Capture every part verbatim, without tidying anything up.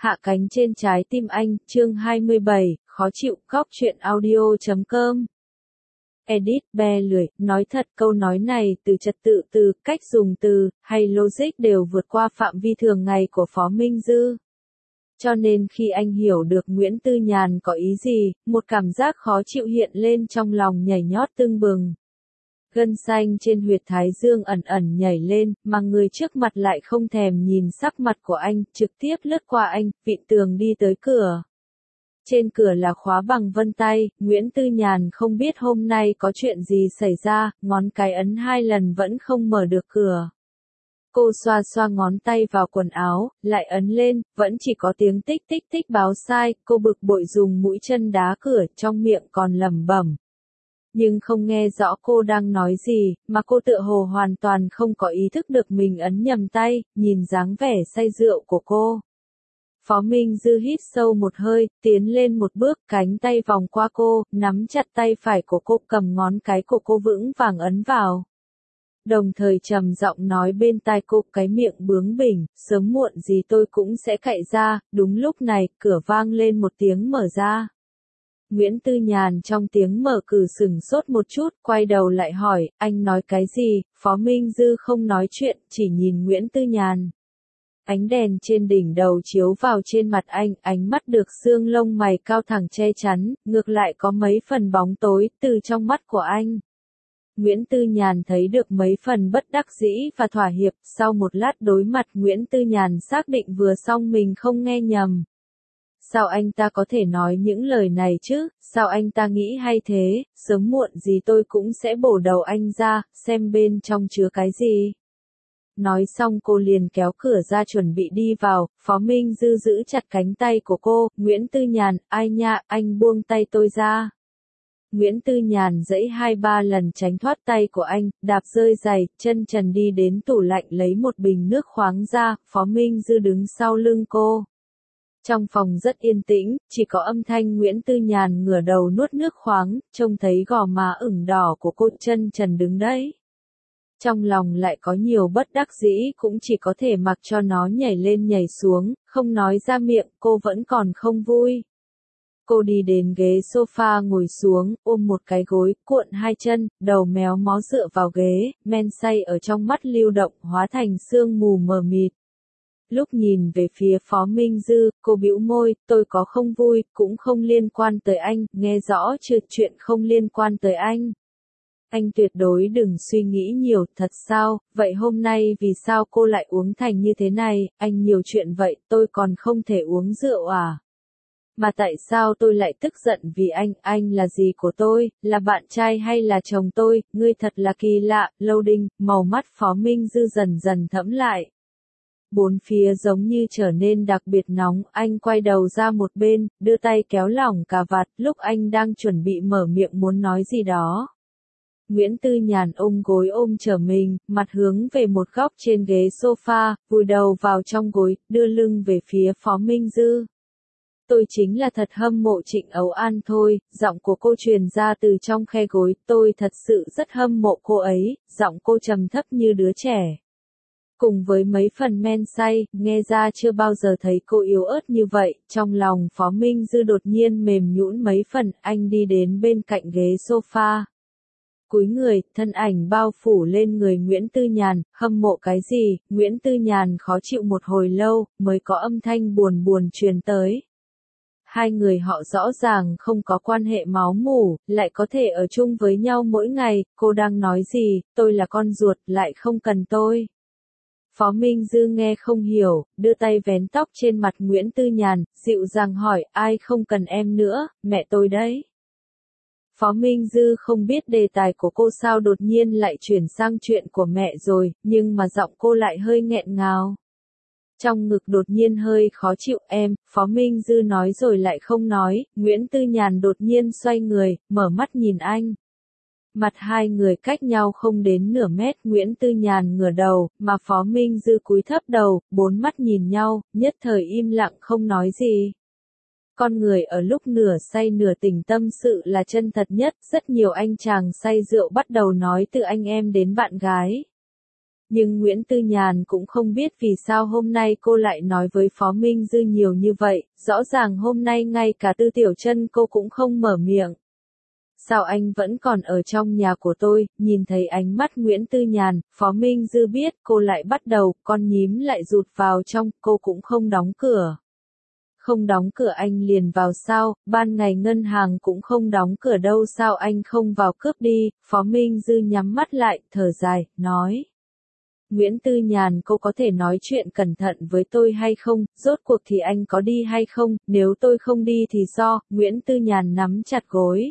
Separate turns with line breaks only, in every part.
Hạ cánh trên trái tim anh, chương hai mươi bảy, khó chịu, góc truyện audio chấm com. Edit, be lười, nói thật câu nói này từ trật tự từ, cách dùng từ, hay logic đều vượt qua phạm vi thường ngày của Phó Minh Dư. Cho nên khi anh hiểu được Nguyễn Tư Nhàn có ý gì, một cảm giác khó chịu hiện lên trong lòng nhảy nhót tưng bừng. Gân xanh trên huyệt thái dương ẩn ẩn nhảy lên, mà người trước mặt lại không thèm nhìn sắc mặt của anh, trực tiếp lướt qua anh, vịn tường đi tới cửa. Trên cửa là khóa bằng vân tay, Nguyễn Tư Nhàn không biết hôm nay có chuyện gì xảy ra, ngón cái ấn hai lần vẫn không mở được cửa. Cô xoa xoa ngón tay vào quần áo, lại ấn lên, vẫn chỉ có tiếng tích tích tích báo sai, cô bực bội dùng mũi chân đá cửa, trong miệng còn lẩm bẩm. Nhưng không nghe rõ cô đang nói gì, mà cô tựa hồ hoàn toàn không có ý thức được mình ấn nhầm tay, nhìn dáng vẻ say rượu của cô. Phó Minh Dư hít sâu một hơi, tiến lên một bước, cánh tay vòng qua cô, nắm chặt tay phải của cô, cầm ngón cái của cô vững vàng ấn vào. Đồng thời trầm giọng nói bên tai cô, cái miệng bướng bỉnh, sớm muộn gì tôi cũng sẽ cạy ra. Đúng lúc này, cửa vang lên một tiếng mở ra. Nguyễn Tư Nhàn trong tiếng mở cửa sửng sốt một chút, quay đầu lại hỏi, anh nói cái gì? Phó Minh Dư không nói chuyện, chỉ nhìn Nguyễn Tư Nhàn. Ánh đèn trên đỉnh đầu chiếu vào trên mặt anh, ánh mắt được xương lông mày cao thẳng che chắn, ngược lại có mấy phần bóng tối từ trong mắt của anh. Nguyễn Tư Nhàn thấy được mấy phần bất đắc dĩ và thỏa hiệp, sau một lát đối mặt Nguyễn Tư Nhàn xác định vừa xong mình không nghe nhầm. Sao anh ta có thể nói những lời này chứ, sao anh ta nghĩ hay thế, sớm muộn gì tôi cũng sẽ bổ đầu anh ra, xem bên trong chứa cái gì. Nói xong cô liền kéo cửa ra chuẩn bị đi vào, Phó Minh Dư giữ chặt cánh tay của cô, Nguyễn Tư Nhàn, ai nha, anh buông tay tôi ra. Nguyễn Tư Nhàn giãy hai ba lần tránh thoát tay của anh, đạp rơi giày, chân trần đi đến tủ lạnh lấy một bình nước khoáng ra, Phó Minh Dư đứng sau lưng cô. Trong phòng rất yên tĩnh, chỉ có âm thanh Nguyễn Tư Nhàn ngửa đầu nuốt nước khoáng, trông thấy gò má ửng đỏ của cô chân trần đứng đấy. Trong lòng lại có nhiều bất đắc dĩ cũng chỉ có thể mặc cho nó nhảy lên nhảy xuống, không nói ra miệng, cô vẫn còn không vui. Cô đi đến ghế sofa ngồi xuống, ôm một cái gối, cuộn hai chân, đầu méo mó dựa vào ghế, men say ở trong mắt lưu động hóa thành sương mù mờ mịt. Lúc nhìn về phía Phó Minh Dư, cô bĩu môi, tôi có không vui, cũng không liên quan tới anh, nghe rõ chưa, chuyện không liên quan tới anh. Anh tuyệt đối đừng suy nghĩ nhiều, thật sao, vậy hôm nay vì sao cô lại uống thành như thế này, anh nhiều chuyện vậy, tôi còn không thể uống rượu à? Mà tại sao tôi lại tức giận vì anh, anh là gì của tôi, là bạn trai hay là chồng tôi, ngươi thật là kỳ lạ, loading, màu mắt Phó Minh Dư dần dần thẫm lại. Bốn phía giống như trở nên đặc biệt nóng, anh quay đầu ra một bên, đưa tay kéo lỏng cà vạt, lúc anh đang chuẩn bị mở miệng muốn nói gì đó. Nguyễn Tư Nhàn ôm gối ôm trở mình, mặt hướng về một góc trên ghế sofa, vùi đầu vào trong gối, đưa lưng về phía Phó Minh Dư. Tôi chính là thật hâm mộ Trịnh Ấu An thôi, giọng của cô truyền ra từ trong khe gối, tôi thật sự rất hâm mộ cô ấy, giọng cô trầm thấp như đứa trẻ. Cùng với mấy phần men say, nghe ra chưa bao giờ thấy cô yếu ớt như vậy, trong lòng Phó Minh Dư đột nhiên mềm nhũn mấy phần, anh đi đến bên cạnh ghế sofa. Cúi người, thân ảnh bao phủ lên người Nguyễn Tư Nhàn, hâm mộ cái gì, Nguyễn Tư Nhàn khó chịu một hồi lâu, mới có âm thanh buồn buồn truyền tới. Hai người họ rõ ràng không có quan hệ máu mủ, lại có thể ở chung với nhau mỗi ngày, cô đang nói gì, tôi là con ruột, lại không cần tôi. Phó Minh Dư nghe không hiểu, đưa tay vén tóc trên mặt Nguyễn Tư Nhàn, dịu dàng hỏi, ai không cần em nữa, mẹ tôi đấy. Phó Minh Dư không biết đề tài của cô sao đột nhiên lại chuyển sang chuyện của mẹ rồi, nhưng mà giọng cô lại hơi nghẹn ngào. Trong ngực đột nhiên hơi khó chịu, em, Phó Minh Dư nói rồi lại không nói, Nguyễn Tư Nhàn đột nhiên xoay người, mở mắt nhìn anh. Mặt hai người cách nhau không đến nửa mét, Nguyễn Tư Nhàn ngửa đầu, mà Phó Minh Dư cúi thấp đầu, bốn mắt nhìn nhau, nhất thời im lặng không nói gì. Con người ở lúc nửa say nửa tỉnh tâm sự là chân thật nhất, rất nhiều anh chàng say rượu bắt đầu nói từ anh em đến bạn gái. Nhưng Nguyễn Tư Nhàn cũng không biết vì sao hôm nay cô lại nói với Phó Minh Dư nhiều như vậy, rõ ràng hôm nay ngay cả Tư Tiểu Chân cô cũng không mở miệng. Sao anh vẫn còn ở trong nhà của tôi? Nhìn thấy ánh mắt Nguyễn Tư Nhàn, Phó Minh Dư biết cô lại bắt đầu, con nhím lại rụt vào trong, cô cũng không đóng cửa. Không đóng cửa anh liền vào sao, ban ngày ngân hàng cũng không đóng cửa đâu, sao anh không vào cướp đi? Phó Minh Dư nhắm mắt lại, thở dài, nói. Nguyễn Tư Nhàn, cô có thể nói chuyện cẩn thận với tôi hay không, rốt cuộc thì anh có đi hay không, nếu tôi không đi thì do, Nguyễn Tư Nhàn nắm chặt gối.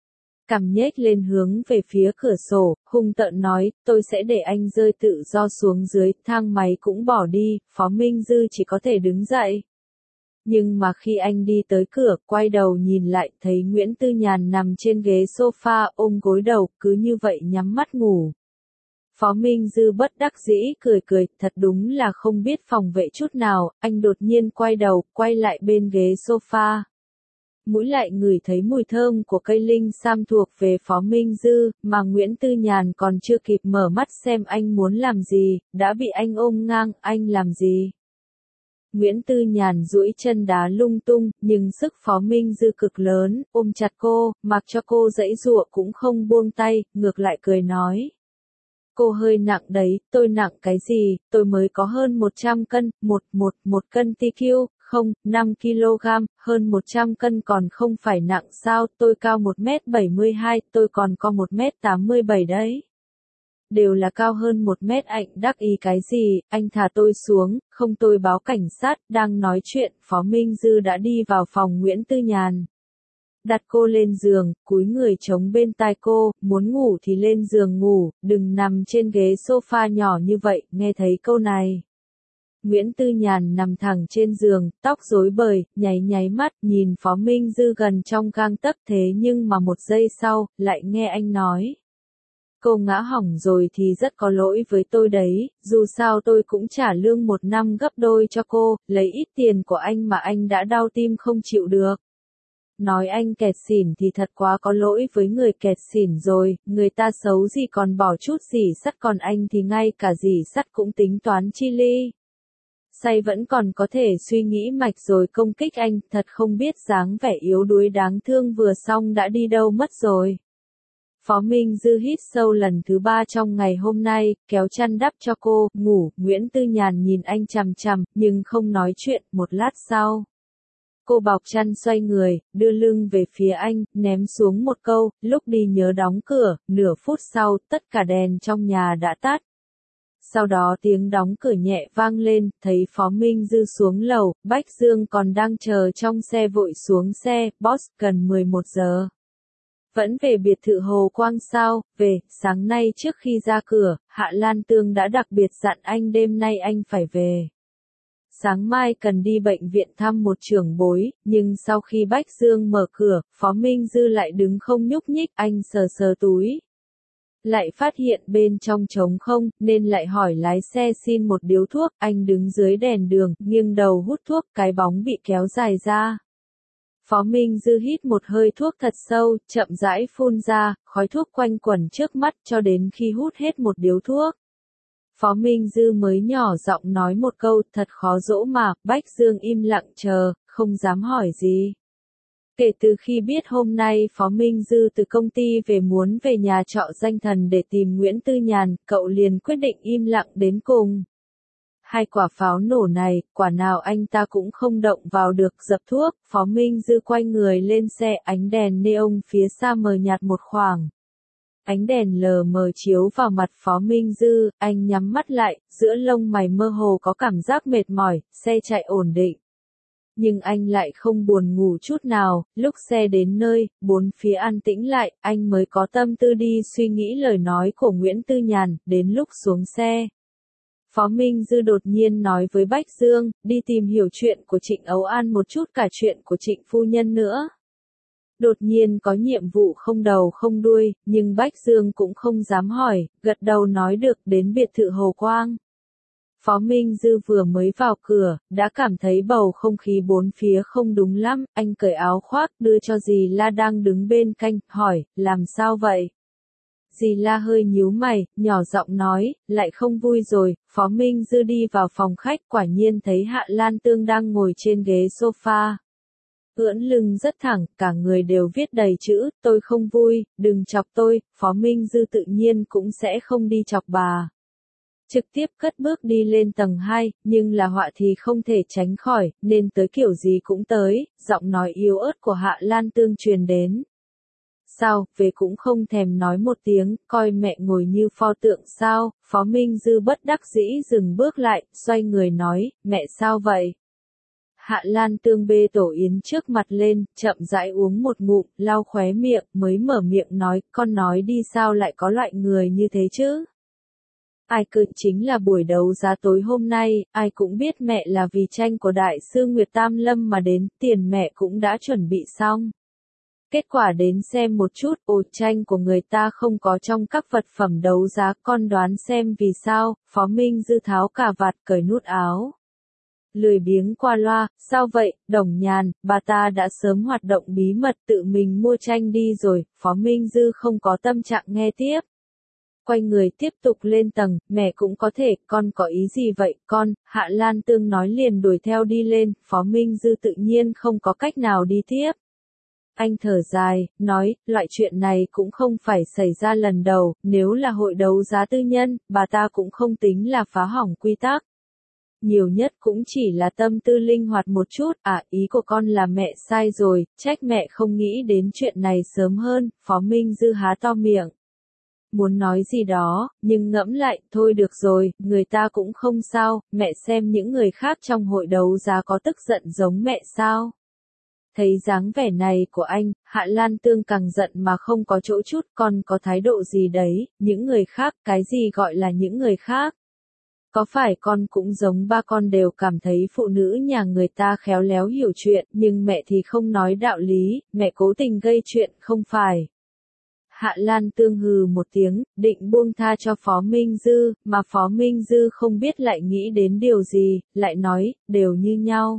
Cằm nhếch lên hướng về phía cửa sổ, hung tợn nói, tôi sẽ để anh rơi tự do xuống dưới, thang máy cũng bỏ đi, Phó Minh Dư chỉ có thể đứng dậy. Nhưng mà khi anh đi tới cửa, quay đầu nhìn lại, thấy Nguyễn Tư Nhàn nằm trên ghế sofa, ôm gối đầu, cứ như vậy nhắm mắt ngủ. Phó Minh Dư bất đắc dĩ cười cười, thật đúng là không biết phòng vệ chút nào, anh đột nhiên quay đầu, quay lại bên ghế sofa. Mũi lại ngửi thấy mùi thơm của cây linh sam thuộc về Phó Minh Dư, mà Nguyễn Tư Nhàn còn chưa kịp mở mắt xem anh muốn làm gì, đã bị anh ôm ngang, anh làm gì? Nguyễn Tư Nhàn duỗi chân đá lung tung, nhưng sức Phó Minh Dư cực lớn, ôm chặt cô, mặc cho cô giãy giụa cũng không buông tay, ngược lại cười nói. Cô hơi nặng đấy, tôi nặng cái gì, tôi mới có hơn một trăm cân, một, một, một cân tê quy, không, năm ki lô gam, hơn một trăm cân còn không phải nặng sao, tôi cao một mét bảy mươi hai, tôi còn có một mét tám mươi bảy đấy. Đều là cao hơn một mét, anh đắc ý cái gì, anh thả tôi xuống, không tôi báo cảnh sát, đang nói chuyện, Phó Minh Dư đã đi vào phòng Nguyễn Tư Nhàn. Đặt cô lên giường, cúi người chống bên tai cô, muốn ngủ thì lên giường ngủ, đừng nằm trên ghế sofa nhỏ như vậy, nghe thấy câu này. Nguyễn Tư Nhàn nằm thẳng trên giường, tóc rối bời, nháy nháy mắt, nhìn Phó Minh Dư gần trong gang tấc, thế nhưng mà một giây sau, lại nghe anh nói. Cô ngã hỏng rồi thì rất có lỗi với tôi đấy, dù sao tôi cũng trả lương một năm gấp đôi cho cô, lấy ít tiền của anh mà anh đã đau tim không chịu được. Nói anh kẹt xỉn thì thật quá có lỗi với người kẹt xỉn rồi, người ta xấu gì còn bỏ chút dỉ sắt, còn anh thì ngay cả dỉ sắt cũng tính toán chi ly. Say vẫn còn có thể suy nghĩ mạch rồi công kích anh, thật không biết dáng vẻ yếu đuối đáng thương vừa xong đã đi đâu mất rồi. Phó Minh Dư hít sâu lần thứ ba trong ngày hôm nay, kéo chăn đắp cho cô, ngủ, Nguyễn Tư Nhàn nhìn anh chằm chằm, nhưng không nói chuyện, một lát sau. Cô bọc chăn xoay người, đưa lưng về phía anh, ném xuống một câu, lúc đi nhớ đóng cửa, nửa phút sau, tất cả đèn trong nhà đã tắt. Sau đó tiếng đóng cửa nhẹ vang lên, thấy Phó Minh Dư xuống lầu, Bách Dương còn đang chờ trong xe vội xuống xe, boss, gần mười một giờ. Vẫn về biệt thự Hồ Quang sao, về, sáng nay trước khi ra cửa, Hạ Lan Tương đã đặc biệt dặn anh đêm nay anh phải về. Sáng mai cần đi bệnh viện thăm một trưởng bối, nhưng sau khi Bách Dương mở cửa, Phó Minh Dư lại đứng không nhúc nhích, anh sờ sờ túi. Lại phát hiện bên trong trống không, nên lại hỏi lái xe xin một điếu thuốc, anh đứng dưới đèn đường, nghiêng đầu hút thuốc, cái bóng bị kéo dài ra. Phó Minh Dư hít một hơi thuốc thật sâu, chậm rãi phun ra, khói thuốc quanh quẩn trước mắt cho đến khi hút hết một điếu thuốc. Phó Minh Dư mới nhỏ giọng nói một câu, thật khó dỗ mà, Bách Dương im lặng chờ, không dám hỏi gì. Kể từ khi biết hôm nay Phó Minh Dư từ công ty về muốn về nhà trọ danh thần để tìm Nguyễn Tư Nhàn, cậu liền quyết định im lặng đến cùng. Hai quả pháo nổ này, quả nào anh ta cũng không động vào được, dập thuốc, Phó Minh Dư quay người lên xe, ánh đèn neon phía xa mờ nhạt một khoảng. Ánh đèn lờ mờ chiếu vào mặt Phó Minh Dư, anh nhắm mắt lại, giữa lông mày mơ hồ có cảm giác mệt mỏi, xe chạy ổn định. Nhưng anh lại không buồn ngủ chút nào, lúc xe đến nơi, bốn phía an tĩnh lại, anh mới có tâm tư đi suy nghĩ lời nói của Nguyễn Tư Nhàn, đến lúc xuống xe. Phó Minh Dư đột nhiên nói với Bách Dương, đi tìm hiểu chuyện của Trịnh Ấu An một chút, cả chuyện của Trịnh phu nhân nữa. Đột nhiên có nhiệm vụ không đầu không đuôi, nhưng Bách Dương cũng không dám hỏi, gật đầu nói được, đến biệt thự Hồ Quang. Phó Minh Dư vừa mới vào cửa, đã cảm thấy bầu không khí bốn phía không đúng lắm, anh cởi áo khoác đưa cho dì La đang đứng bên cạnh, hỏi, làm sao vậy? Dì La hơi nhíu mày, nhỏ giọng nói, lại không vui rồi. Phó Minh Dư đi vào phòng khách, quả nhiên thấy Hạ Lan Tương đang ngồi trên ghế sofa. Ưỡn lưng rất thẳng, cả người đều viết đầy chữ, tôi không vui, đừng chọc tôi. Phó Minh Dư tự nhiên cũng sẽ không đi chọc bà. Trực tiếp cất bước đi lên tầng hai, nhưng là họa thì không thể tránh khỏi, nên tới kiểu gì cũng tới. Giọng nói yếu ớt của Hạ Lan Tương truyền đến. Sao, về cũng không thèm nói một tiếng, coi mẹ ngồi như pho tượng sao? Phó Minh Dư bất đắc dĩ dừng bước lại, xoay người nói, mẹ sao vậy? Hạ Lan Tương bê tổ yến trước mặt lên, chậm rãi uống một ngụm, lau khóe miệng, mới mở miệng nói, con nói đi sao lại có loại người như thế chứ? Ai cơ chính là buổi đấu giá tối hôm nay, ai cũng biết mẹ là vì tranh của đại sư Nguyệt Tam Lâm mà đến, tiền mẹ cũng đã chuẩn bị xong. Kết quả đến xem một chút, ồ tranh của người ta không có trong các vật phẩm đấu giá, con đoán xem vì sao? Phó Minh Dư tháo cà vạt cởi nút áo. Lười biếng qua loa, sao vậy, Đồng Nhàn, bà ta đã sớm hoạt động bí mật tự mình mua tranh đi rồi. Phó Minh Dư không có tâm trạng nghe tiếp. Quay người tiếp tục lên tầng, mẹ cũng có thể, con có ý gì vậy, con? Hạ Lan Tương nói liền đuổi theo đi lên, Phó Minh Dư tự nhiên không có cách nào đi tiếp. Anh thở dài, nói, loại chuyện này cũng không phải xảy ra lần đầu, nếu là hội đấu giá tư nhân, bà ta cũng không tính là phá hỏng quy tắc. Nhiều nhất cũng chỉ là tâm tư linh hoạt một chút, à ý của con là mẹ sai rồi, trách mẹ không nghĩ đến chuyện này sớm hơn. Phó Minh Dư há to miệng. Muốn nói gì đó, nhưng ngẫm lại, thôi được rồi, người ta cũng không sao, mẹ xem những người khác trong hội đấu giá có tức giận giống mẹ sao. Thấy dáng vẻ này của anh, Hạ Lan Tương càng giận mà không có chỗ chút, còn có thái độ gì đấy, những người khác, cái gì gọi là những người khác. Có phải con cũng giống ba con đều cảm thấy phụ nữ nhà người ta khéo léo hiểu chuyện, nhưng mẹ thì không nói đạo lý, mẹ cố tình gây chuyện, không phải. Hạ Lan Tương hừ một tiếng, định buông tha cho Phó Minh Dư, mà Phó Minh Dư không biết lại nghĩ đến điều gì, lại nói, đều như nhau.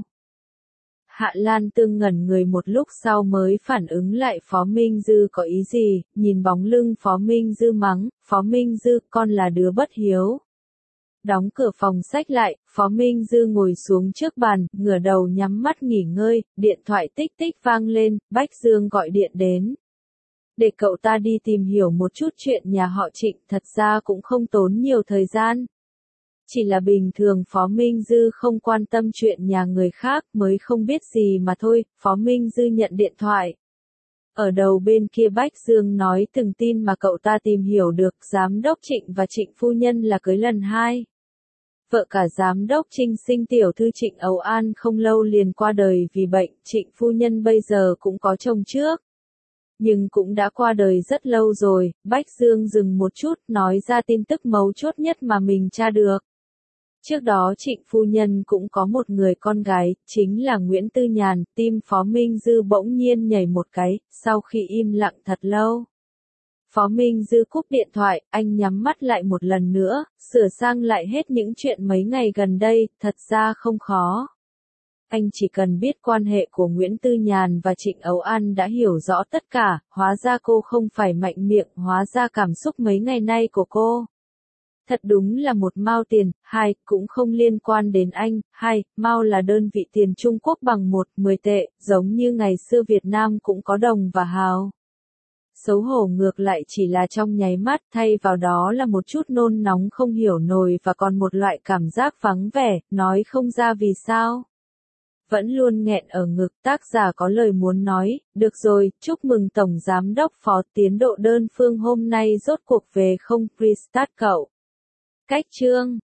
Hạ Lan Tương ngẩn người một lúc sau mới phản ứng lại Phó Minh Dư có ý gì, nhìn bóng lưng Phó Minh Dư mắng, Phó Minh Dư, con là đứa bất hiếu. Đóng cửa phòng sách lại, Phó Minh Dư ngồi xuống trước bàn, ngửa đầu nhắm mắt nghỉ ngơi, điện thoại tích tích vang lên, Bách Dương gọi điện đến. Để cậu ta đi tìm hiểu một chút chuyện nhà họ Trịnh, thật ra cũng không tốn nhiều thời gian. Chỉ là bình thường Phó Minh Dư không quan tâm chuyện nhà người khác mới không biết gì mà thôi. Phó Minh Dư nhận điện thoại. Ở đầu bên kia Bách Dương nói từng tin mà cậu ta tìm hiểu được, giám đốc Trịnh và Trịnh phu nhân là cưới lần hai. Vợ cả giám đốc Trinh sinh tiểu thư Trịnh Âu An không lâu liền qua đời vì bệnh, Trịnh phu nhân bây giờ cũng có chồng trước. Nhưng cũng đã qua đời rất lâu rồi. Bách Dương dừng một chút, nói ra tin tức mấu chốt nhất mà mình tra được. Trước đó Trịnh phu nhân cũng có một người con gái, chính là Nguyễn Tư Nhàn. Tim Phó Minh Dư bỗng nhiên nhảy một cái, sau khi im lặng thật lâu. Phó Minh Dư cúp điện thoại, anh nhắm mắt lại một lần nữa, sửa sang lại hết những chuyện mấy ngày gần đây, thật ra không khó. Anh chỉ cần biết quan hệ của Nguyễn Tư Nhàn và Trịnh Âu An đã hiểu rõ tất cả, hóa ra cô không phải mạnh miệng, hóa ra cảm xúc mấy ngày nay của cô. Thật đúng là một mao tiền, hai, cũng không liên quan đến anh, hai, mao là đơn vị tiền Trung Quốc bằng một, mười tệ, giống như ngày xưa Việt Nam cũng có đồng và hào. Xấu hổ ngược lại chỉ là trong nháy mắt, thay vào đó là một chút nôn nóng không hiểu nổi và còn một loại cảm giác vắng vẻ, nói không ra vì sao. Vẫn luôn nghẹn ở ngực, tác giả có lời muốn nói, được rồi, chúc mừng Tổng Giám đốc Phó, tiến độ đơn phương hôm nay rốt cuộc về không, restart cậu. Cách chương